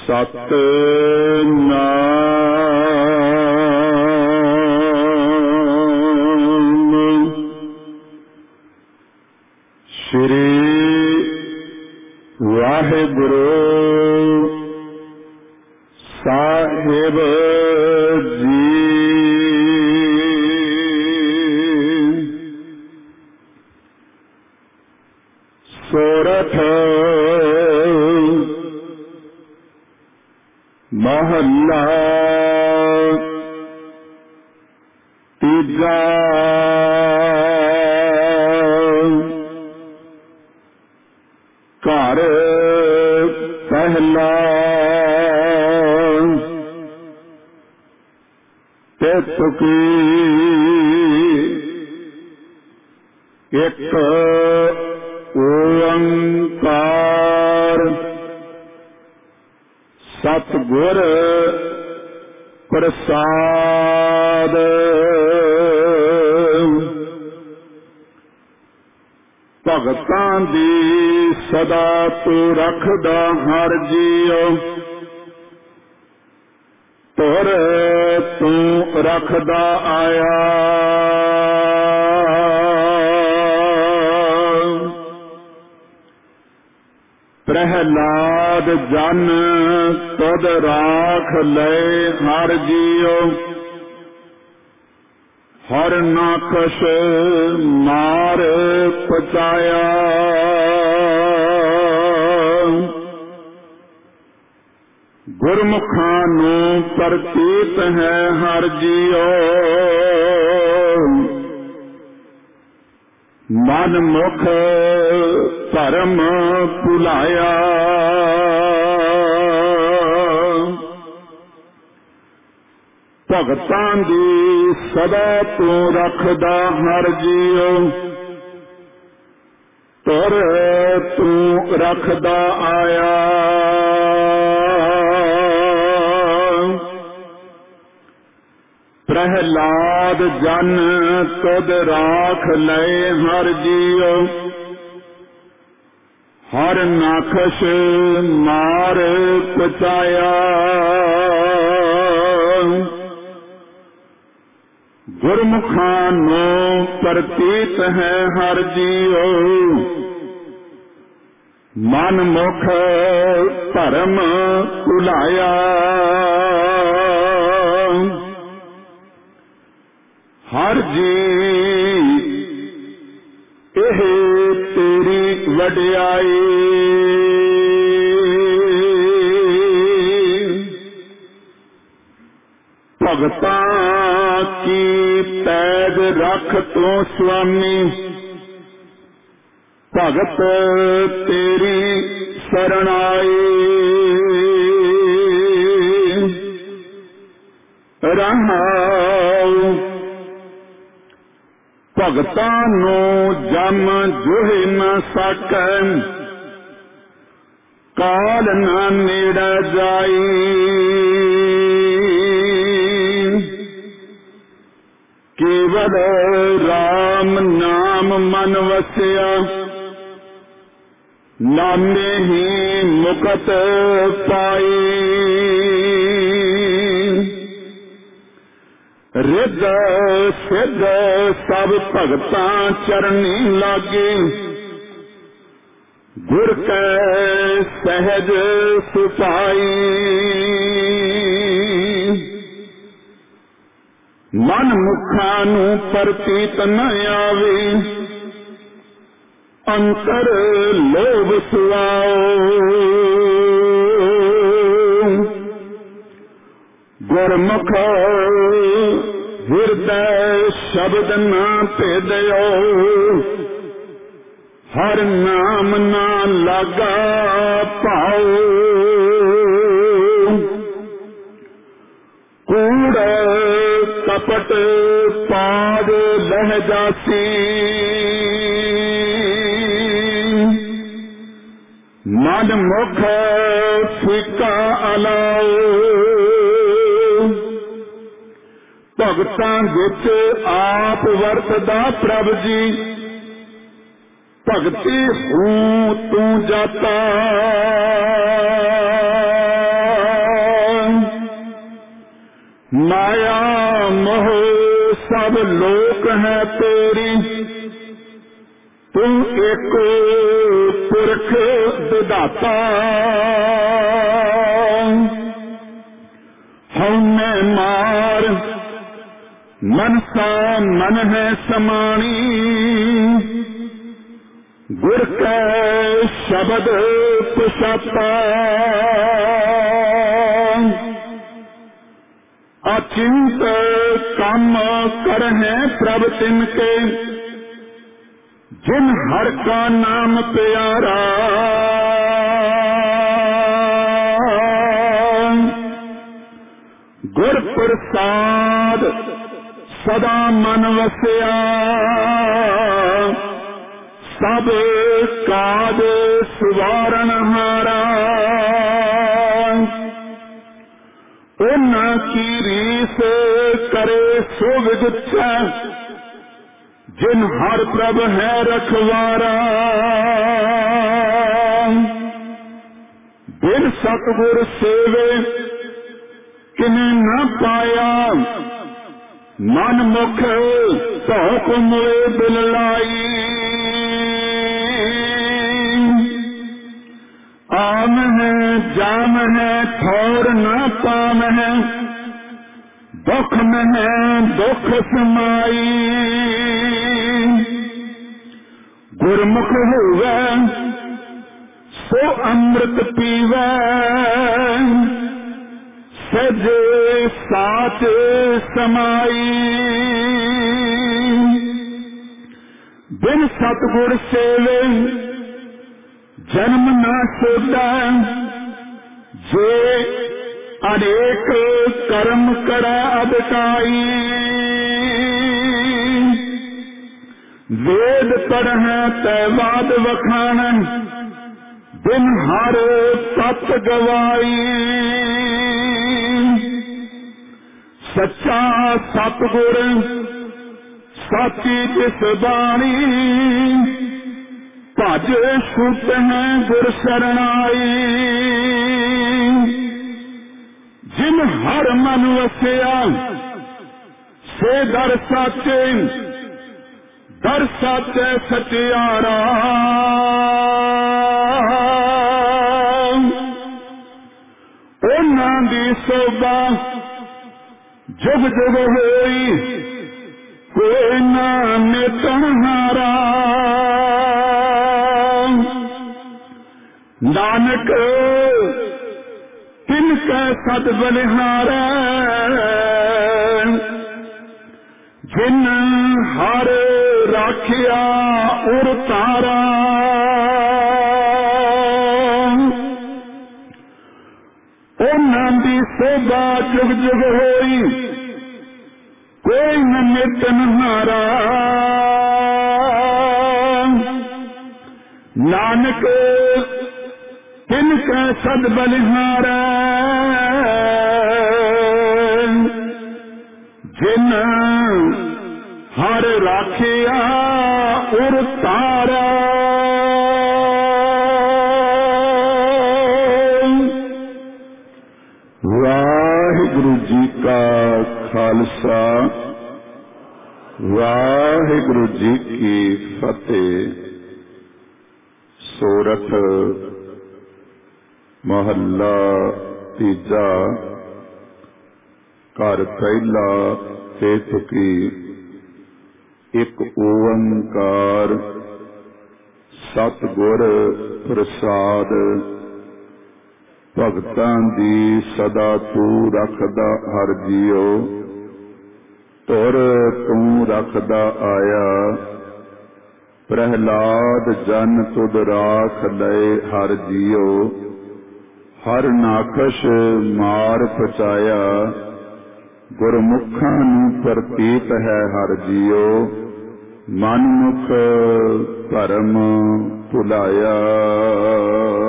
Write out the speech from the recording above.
ਸਤਿਨਾਮ ਸ੍ਰੀ ਵਾਹਿਗੁਰੂ ਸਾਹਿਬ ਜੀ। ਸੋਰਠ ਮਹੱਲਾ ਤੀਜਾ। ਘਰ ਪਹਿਲਾ ਤਿਤ ਕੀ ਇੱਕ ਓੰਕਾਰ ਸਤਿਗੁਰ ਪ੍ਰਸਾਦ। ਭਗਤਾਂ ਦੀ ਸਦਾ ਤੂੰ ਰੱਖਦਾ ਹਰ ਜੀਉ, ਤੁਰ ਤੂੰ ਰੱਖਦਾ ਆਇਆ। ਪ੍ਰਹਿਲਾਦ ਜਨ ਤੁਧ ਰਾਖ ਲਏ ਹਰ ਜੀਉ, ਹਰ ਨਾਖਸ਼ ਮਾਰ ਪਚਾਇਆ। ਗੁਰਮੁਖਾਂ ਨੂੰ ਪ੍ਰਤੀਤ ਹੈ ਹਰ ਜੀਉ, ਮਨ ਮੁਖ ਧਰਮ ਭੁਲਾਇਆ। ਭਗਤਾਂ ਦੀ ਸਦਾ ਤੂੰ ਰੱਖਦਾ ਹਰ ਜੀਉ, ਤੁਰ ਤੂੰ ਰੱਖਦਾ ਆਇਆ। ਪ੍ਰਹਿਲਾਦ ਜਨ ਤੁਧ ਰਾਖ ਲਏ ਹਰ ਜੀਉ, ਹਰ ਨਾਖਸ਼ ਮਾਰ ਪਚਾਇਆ। ਗੁਰਮੁਖਾਂ ਨੂੰ ਪ੍ਰਤੀਤ ਹੈ ਹਰ ਜੀਉ, ਮਨ ਮੁਖ ਧਰਮ ਭੁਲਾਇਆ। ਹਰ ਜੀ ਇਹ ਤੇਰੀ ਵਡਿਆਈ, ਭਗਤਾਂ ਕੀ ਪੈਜ ਰੱਖ ਤੂੰ ਸੁਆਮੀ। ਭਗਤ ਤੇਰੀ ਸ਼ਰਨ ਆਏ, ਰਹਾਉ ਭਗਤਾਂ ਨੂੰ ਜਮ ਜੋਹਿ ਨ ਸਕੈ, ਕਾਲ ਨ ਨੇੜੇ ਜਾਈ। ਕੇਵਲ ਰਾਮ ਨਾਮ ਮਨ ਵਸਿਆ, ਨਾਮੇ ਹੀ ਮੁਕਤ ਪਾਈ। ਰਿੱਧ ਸਿੱਧ ਸਭ ਭਗਤਾਂ ਚਰਨੀ ਲਾਗੇ, ਗੁਰ ਕੈ ਸਹਿਜ ਸੁਭਾਈ। ਮਨ ਮੁਖਾਂ ਨੂੰ ਪ੍ਰਤੀਤ ਨ ਆਵੇ, ਅੰਤਰ ਲੋਭ ਸੁਆਓ। ਗੁਰਮੁਖ ਹਿਰਦੈ ਸ਼ਬਦ ਨਾ ਭੇਦਿਓ, ਹਰ ਨਾਮ ਨਾ ਲਾਗਾ ਭਾਉ। ਕੂੜ ਕਪਟ ਪਾਦ ਲਹਿ ਜਾਸੀ, ਮਨ ਮੁਖ ਫਿੱਕਾ ਅਲਾਓ। ਭਗਤਾਂ ਵਿੱਚ ਆਪ ਵਰਤਦਾ ਪ੍ਰਭ ਜੀ, ਭਗਤੀ ਹੂੰ ਤੂੰ ਜਾਤਾ। माया मोह सब लोक है तेरी, तू एक पुरख विधाता। हौने मार मन सा मन है समानी, गुर कै शब्द पुछाता। अचिंत काम करहे प्रभ तिनके, जिन हर का नाम प्यारा। गुर प्रसाद सदा मन वसिया, सब काज सुवारन हारा। उन्ना की रीस करे सो विगुच्छा, जिन हर प्रभ है रखवारा। बिन सतगुर सेवे किने न पाया, मन मुख धोख मोए दिल लाई। आम है जाम है ठौर न पाम है, दुख में है दुख समाई। गुरमुख होवे सो अमृत पीवे, सजे साच समाई। बिन सतगुर सेवे जन्म न सोदा, जे अनेक कर्म करै अबकाई। वेद पढ़ै तै वाद वखान, बिन हर सत गवाई। सच्चा सतगुर साची जिस बाणी, भज छुट है गुर शरणाई। जिन हर मन वसिया से दर साचे, दर साचे सचियारा। उन्हां दी सोभा जुग जुग होई, कोई ना मिटण हारा। नानक तिनकै सद बलिहारै, जिन हर राखिया उर तारा। उन्हां दी सोभा जुग जुग होई, कोई न मिटन हारा। नानक तिनकै सद बलिहारै, जिन हर राखिया उर तारा। वाहिगुरु जी का खालसा, वाहिगुरु जी की फतेह। सोरठ महला तीजा। घर पहला तेत की एक ओंकार, सतगुर प्रसाद। भगतां दी सदा तू रखदा हर जियो, तुर तू रखदा आया। प्रहलाद जन तुद राख लय हर जियो, हर नाखश मार पचाया। गुरमुखां नूं प्रतीत है हर जियो, मनमुख भरम भुलाया।